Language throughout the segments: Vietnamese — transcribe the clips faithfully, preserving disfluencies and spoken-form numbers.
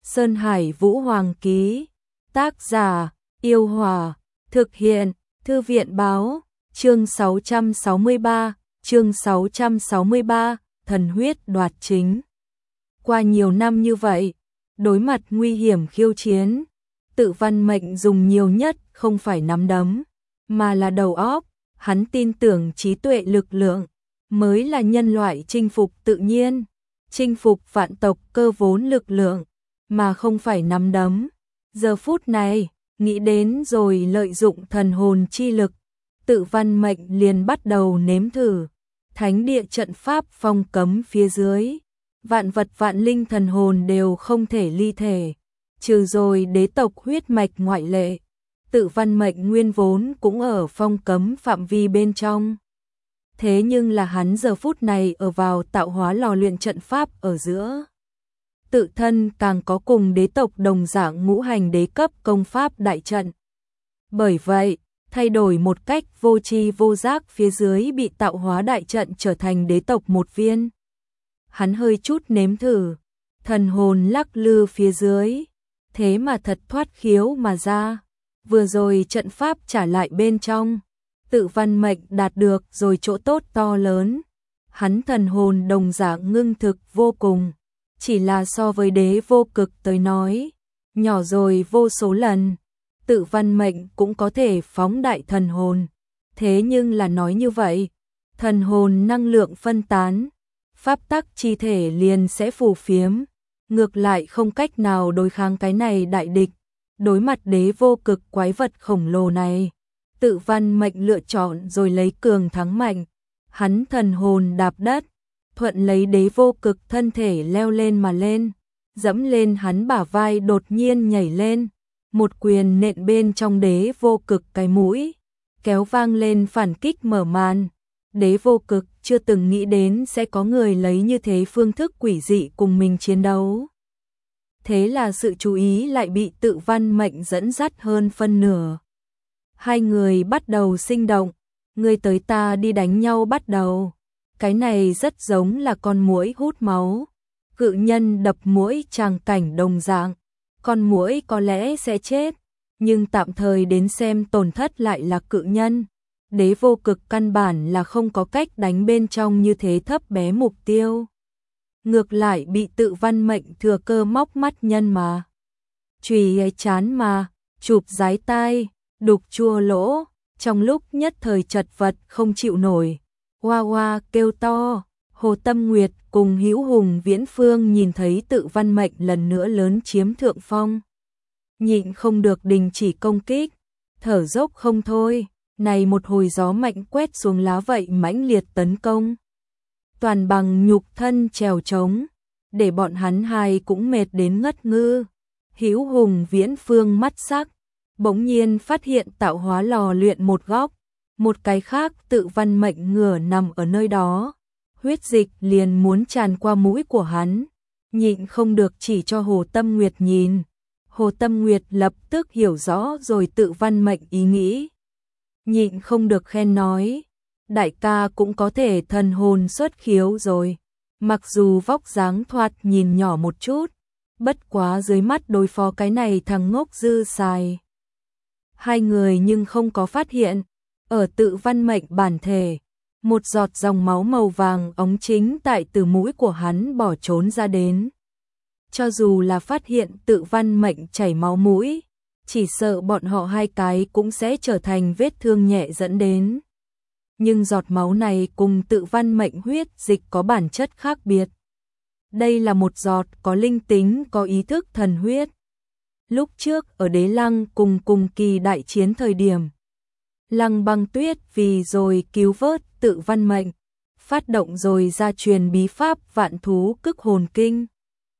Sơn Hải Vũ Hoàng ký. Tác giả, Yêu Hòa. Thực hiện, Thư viện báo. Chương sáu trăm sáu mươi ba, chương sáu trăm sáu mươi ba, thần huyết đoạt chính. Qua nhiều năm như vậy, đối mặt nguy hiểm khiêu chiến, Tự Văn Mệnh dùng nhiều nhất không phải nắm đấm, mà là đầu óc. Hắn tin tưởng trí tuệ lực lượng mới là nhân loại chinh phục tự nhiên, chinh phục vạn tộc cơ vốn lực lượng, mà không phải nắm đấm. Giờ phút này, nghĩ đến rồi lợi dụng thần hồn chi lực, Tự Văn Mệnh liền bắt đầu nếm thử. Thánh địa trận pháp phong cấm phía dưới, vạn vật vạn linh thần hồn đều không thể ly thể, trừ rồi đế tộc huyết mạch ngoại lệ. Tự Văn Mệnh nguyên vốn cũng ở phong cấm phạm vi bên trong. Thế nhưng là hắn giờ phút này ở vào tạo hóa lò luyện trận pháp ở giữa. Tự thân càng có cùng đế tộc đồng dạng ngũ hành đế cấp công pháp đại trận. Bởi vậy, thay đổi một cách vô tri vô giác phía dưới bị tạo hóa đại trận trở thành đế tộc một viên. Hắn hơi chút nếm thử, thần hồn lắc lư phía dưới, thế mà thật thoát khiếu mà ra. Vừa rồi trận pháp trả lại bên trong, Tự Văn Mệnh đạt được rồi chỗ tốt to lớn. Hắn thần hồn đồng dạng ngưng thực vô cùng, chỉ là so với đế vô cực tới nói, nhỏ rồi vô số lần. Tự Văn Mệnh cũng có thể phóng đại thần hồn, thế nhưng là nói như vậy, thần hồn năng lượng phân tán, pháp tắc chi thể liền sẽ phù phiếm, ngược lại không cách nào đối kháng cái này đại địch. Đối mặt đế vô cực quái vật khổng lồ này, Tự Văn Mệnh lựa chọn rồi lấy cường thắng mạnh. Hắn thần hồn đạp đất, thuận lấy đế vô cực thân thể leo lên mà lên, dẫm lên hắn bả vai đột nhiên nhảy lên, một quyền nện bên trong đế vô cực cái mũi, kéo vang lên phản kích mở màn. Đế vô cực chưa từng nghĩ đến sẽ có người lấy như thế phương thức quỷ dị cùng mình chiến đấu. Thế là sự chú ý lại bị Tự Văn Mệnh dẫn dắt hơn phân nửa. Hai người bắt đầu sinh động, người tới ta đi đánh nhau bắt đầu. Cái này rất giống là con muỗi hút máu, cự nhân đập muỗi tràng cảnh đồng dạng. Con muỗi có lẽ sẽ chết, nhưng tạm thời đến xem tổn thất lại là cự nhân. Đế vô cực căn bản là không có cách đánh bên trong như thế thấp bé mục tiêu. Ngược lại bị Tự Văn Mệnh thừa cơ móc mắt nhân mà. Chùy ấy chán mà, chụp giái tai, đục chua lỗ, trong lúc nhất thời chật vật không chịu nổi. Hoa hoa kêu to, Hồ Tâm Nguyệt cùng Hữu Hùng Viễn Phương nhìn thấy Tự Văn Mệnh lần nữa lớn chiếm thượng phong. Nhịn không được đình chỉ công kích, thở dốc không thôi, này một hồi gió mạnh quét xuống lá vậy mãnh liệt tấn công. Toàn bằng nhục thân trèo trống, để bọn hắn hai cũng mệt đến ngất ngư. Hữu Hùng Viễn Phương mắt sắc, bỗng nhiên phát hiện tạo hóa lò luyện một góc, một cái khác Tự Văn Mệnh ngửa nằm ở nơi đó. Huyết dịch liền muốn tràn qua mũi của hắn, nhịn không được chỉ cho Hồ Tâm Nguyệt nhìn. Hồ Tâm Nguyệt lập tức hiểu rõ rồi Tự Văn Mệnh ý nghĩ. Nhịn không được khen nói, đại ca cũng có thể thần hồn xuất khiếu rồi. Mặc dù vóc dáng thoạt nhìn nhỏ một chút, bất quá dưới mắt đối phó cái này thằng ngốc dư xài. Hai người nhưng không có phát hiện, ở Tự Văn Mệnh bản thể, một giọt dòng máu màu vàng óng chính tại từ mũi của hắn bỏ trốn ra đến. Cho dù là phát hiện Tự Văn Mệnh chảy máu mũi, chỉ sợ bọn họ hai cái cũng sẽ trở thành vết thương nhẹ dẫn đến. Nhưng giọt máu này cùng Tự Văn Mệnh huyết dịch có bản chất khác biệt. Đây là một giọt có linh tính, có ý thức thần huyết. Lúc trước ở Đế Lăng cùng cùng kỳ đại chiến thời điểm, Lăng Băng Tuyết vì rồi cứu vớt Tự Văn Mệnh, phát động rồi ra truyền bí pháp Vạn Thú Cức Hồn Kinh.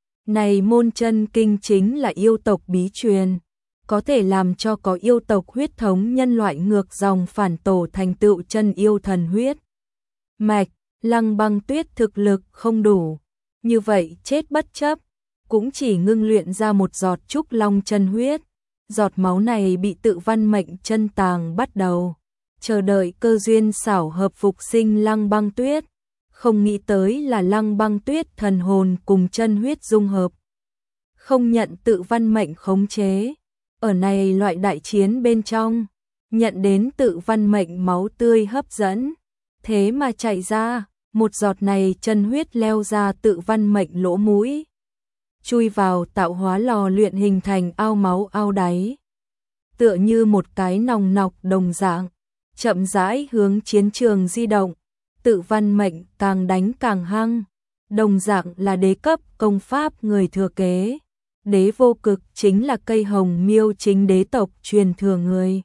Này môn chân kinh chính là yêu tộc bí truyền, có thể làm cho có yêu tộc huyết thống nhân loại ngược dòng phản tổ thành tựu chân yêu thần huyết mạch. Lăng Băng Tuyết thực lực không đủ, như vậy chết bất chấp, cũng chỉ ngưng luyện ra một giọt trúc long chân huyết. Giọt máu này bị Tự Văn Mệnh chân tàng bắt đầu, chờ đợi cơ duyên xảo hợp phục sinh Lăng Băng Tuyết. Không nghĩ tới là Lăng Băng Tuyết thần hồn cùng chân huyết dung hợp, không nhận tự văn mệnh khống chế. Ở này loại đại chiến bên trong, nhận đến tự văn mệnh máu tươi hấp dẫn, thế mà chạy ra, một giọt này chân huyết leo ra tự văn mệnh lỗ mũi, chui vào tạo hóa lò luyện hình thành ao máu ao đáy. Tựa như một cái nòng nọc đồng dạng, chậm rãi hướng chiến trường di động, tự văn mệnh càng đánh càng hăng, đồng dạng là đế cấp công pháp người thừa kế. Đế vô cực chính là cây hồng miêu chính đế tộc truyền thừa người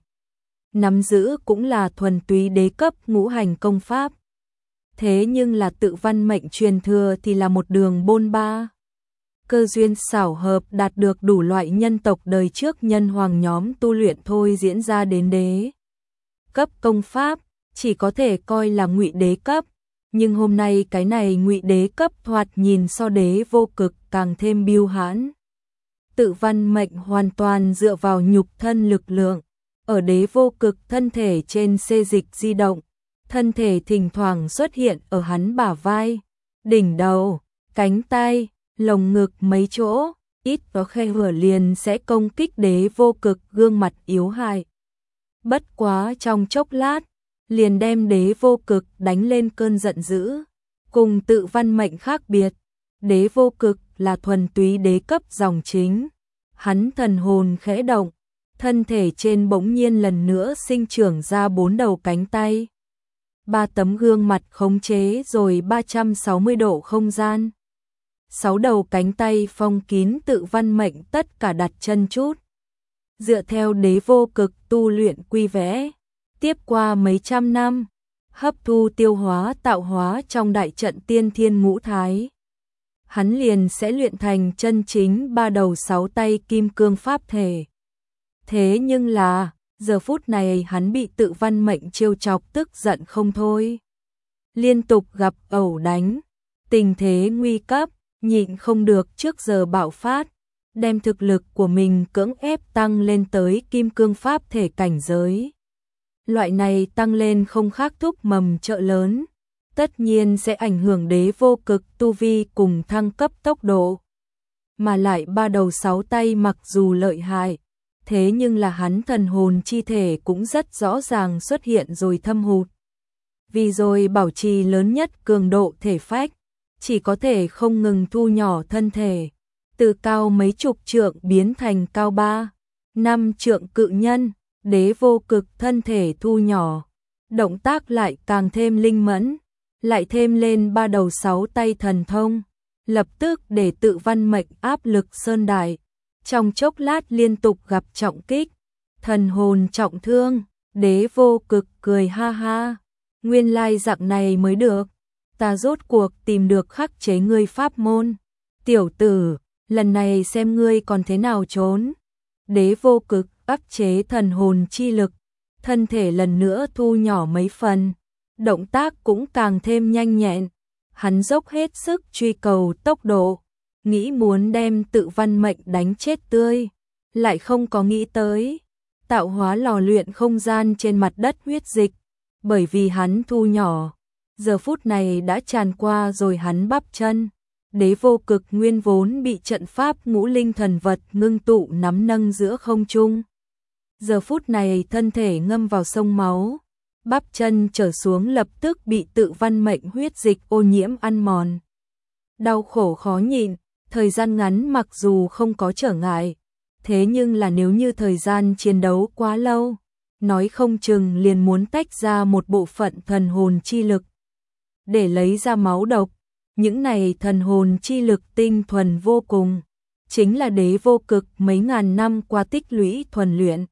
nắm giữ cũng là thuần túy đế cấp ngũ hành công pháp. Thế nhưng là tự văn mệnh truyền thừa thì là một đường bôn ba. Cơ duyên xảo hợp đạt được đủ loại nhân tộc đời trước nhân hoàng nhóm tu luyện thôi diễn ra đến đế cấp công pháp, chỉ có thể coi là ngụy đế cấp. Nhưng hôm nay cái này ngụy đế cấp thoạt nhìn so đế vô cực càng thêm biêu hãn. Tự văn mệnh hoàn toàn dựa vào nhục thân lực lượng, ở đế vô cực thân thể trên xê dịch di động, thân thể thỉnh thoảng xuất hiện ở hắn bả vai, đỉnh đầu, cánh tay, lồng ngực mấy chỗ, ít có khe hở liền sẽ công kích đế vô cực gương mặt yếu hại. Bất quá trong chốc lát, liền đem đế vô cực đánh lên cơn giận dữ. Cùng tự văn mệnh khác biệt, đế vô cực là thuần túy đế cấp dòng chính. Hắn thần hồn khẽ động, thân thể trên bỗng nhiên lần nữa sinh trưởng ra bốn đầu cánh tay. Ba tấm gương mặt khống chế rồi ba trăm sáu mươi độ không gian. Sáu đầu cánh tay phong kín tự văn mệnh tất cả đặt chân chút. Dựa theo đế vô cực tu luyện quy vẽ, tiếp qua mấy trăm năm, hấp thu tiêu hóa tạo hóa trong đại trận tiên thiên ngũ thái, hắn liền sẽ luyện thành chân chính ba đầu sáu tay kim cương pháp thể. Thế nhưng là, giờ phút này hắn bị tự văn mệnh trêu chọc tức giận không thôi. Liên tục gặp ẩu đánh, tình thế nguy cấp, nhịn không được trước giờ bạo phát, đem thực lực của mình cưỡng ép tăng lên tới kim cương pháp thể cảnh giới. Loại này tăng lên không khác thúc mầm chợ lớn, tất nhiên sẽ ảnh hưởng đế vô cực tu vi cùng thăng cấp tốc độ. Mà lại ba đầu sáu tay mặc dù lợi hại, thế nhưng là hắn thần hồn chi thể cũng rất rõ ràng xuất hiện rồi thâm hụt. Vì rồi bảo trì lớn nhất cường độ thể phách, chỉ có thể không ngừng thu nhỏ thân thể, từ cao mấy chục trượng biến thành cao ba, năm trượng cự nhân. Đế vô cực thân thể thu nhỏ, động tác lại càng thêm linh mẫn, lại thêm lên ba đầu sáu tay thần thông, lập tức để tự văn mệnh áp lực sơn đài, trong chốc lát liên tục gặp trọng kích, thần hồn trọng thương. Đế vô cực cười ha ha, nguyên lai dạng này mới được, ta rốt cuộc tìm được khắc chế ngươi pháp môn, tiểu tử, lần này xem ngươi còn thế nào trốn. Đế vô cực áp chế thần hồn chi lực, thân thể lần nữa thu nhỏ mấy phần, động tác cũng càng thêm nhanh nhẹn, hắn dốc hết sức truy cầu tốc độ, nghĩ muốn đem tự văn mệnh đánh chết tươi, lại không có nghĩ tới, tạo hóa lò luyện không gian trên mặt đất huyết dịch, bởi vì hắn thu nhỏ, giờ phút này đã tràn qua rồi hắn bắp chân. Đế vô cực nguyên vốn bị trận pháp ngũ linh thần vật ngưng tụ nắm nâng giữa không trung. Giờ phút này thân thể ngâm vào sông máu, bắp chân trở xuống lập tức bị tự văn mệnh huyết dịch ô nhiễm ăn mòn. Đau khổ khó nhịn, thời gian ngắn mặc dù không có trở ngại, thế nhưng là nếu như thời gian chiến đấu quá lâu, nói không chừng liền muốn tách ra một bộ phận thần hồn chi lực để lấy ra máu độc. Những này thần hồn chi lực tinh thuần vô cùng, chính là đế vô cực mấy ngàn năm qua tích lũy thuần luyện,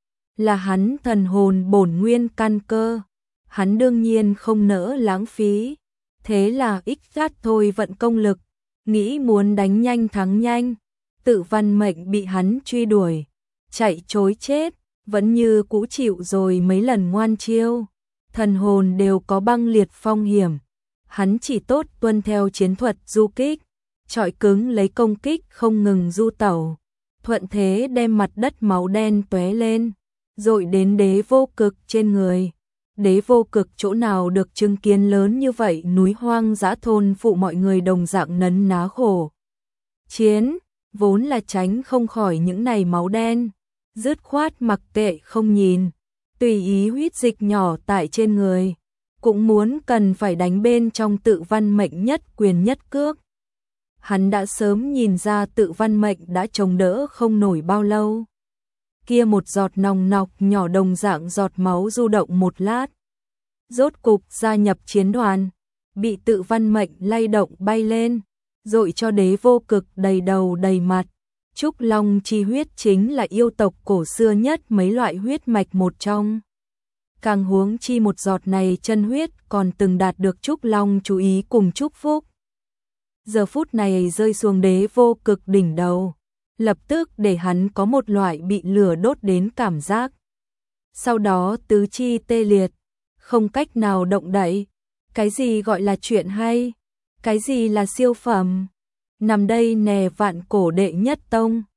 là hắn thần hồn bổn nguyên căn cơ, hắn đương nhiên không nỡ lãng phí, thế là ích gắt thôi vận công lực, nghĩ muốn đánh nhanh thắng nhanh, tự văn mệnh bị hắn truy đuổi, chạy trối chết, vẫn như cũ chịu rồi mấy lần ngoan chiêu, thần hồn đều có băng liệt phong hiểm. Hắn chỉ tốt tuân theo chiến thuật du kích, trọi cứng lấy công kích không ngừng du tẩu, thuận thế đem mặt đất máu đen tóe lên, dội đến đế vô cực trên người. Đế vô cực chỗ nào được chứng kiến lớn như vậy núi hoang dã thôn phụ mọi người đồng dạng nấn ná khổ chiến, vốn là tránh không khỏi những này máu đen, dứt khoát mặc kệ không nhìn, tùy ý huyết dịch nhỏ tại trên người, cũng muốn cần phải đánh bên trong tự văn mệnh nhất quyền nhất cước. Hắn đã sớm nhìn ra tự văn mệnh đã chống đỡ không nổi bao lâu. Kia một giọt nòng nọc nhỏ đồng dạng giọt máu du động một lát. Rốt cục gia nhập chiến đoàn, bị tự văn mệnh lay động bay lên, dội cho đế vô cực đầy đầu đầy mặt. Trúc Long chi huyết chính là yêu tộc cổ xưa nhất mấy loại huyết mạch một trong. Càng huống chi một giọt này chân huyết còn từng đạt được Trúc Long chú ý cùng chúc phúc. Giờ phút này rơi xuống đế vô cực đỉnh đầu, lập tức để hắn có một loại bị lửa đốt đến cảm giác. Sau đó tứ chi tê liệt, không cách nào động đậy. Cái gì gọi là chuyện hay? Cái gì là siêu phẩm? Nằm đây nè vạn cổ đệ nhất tông.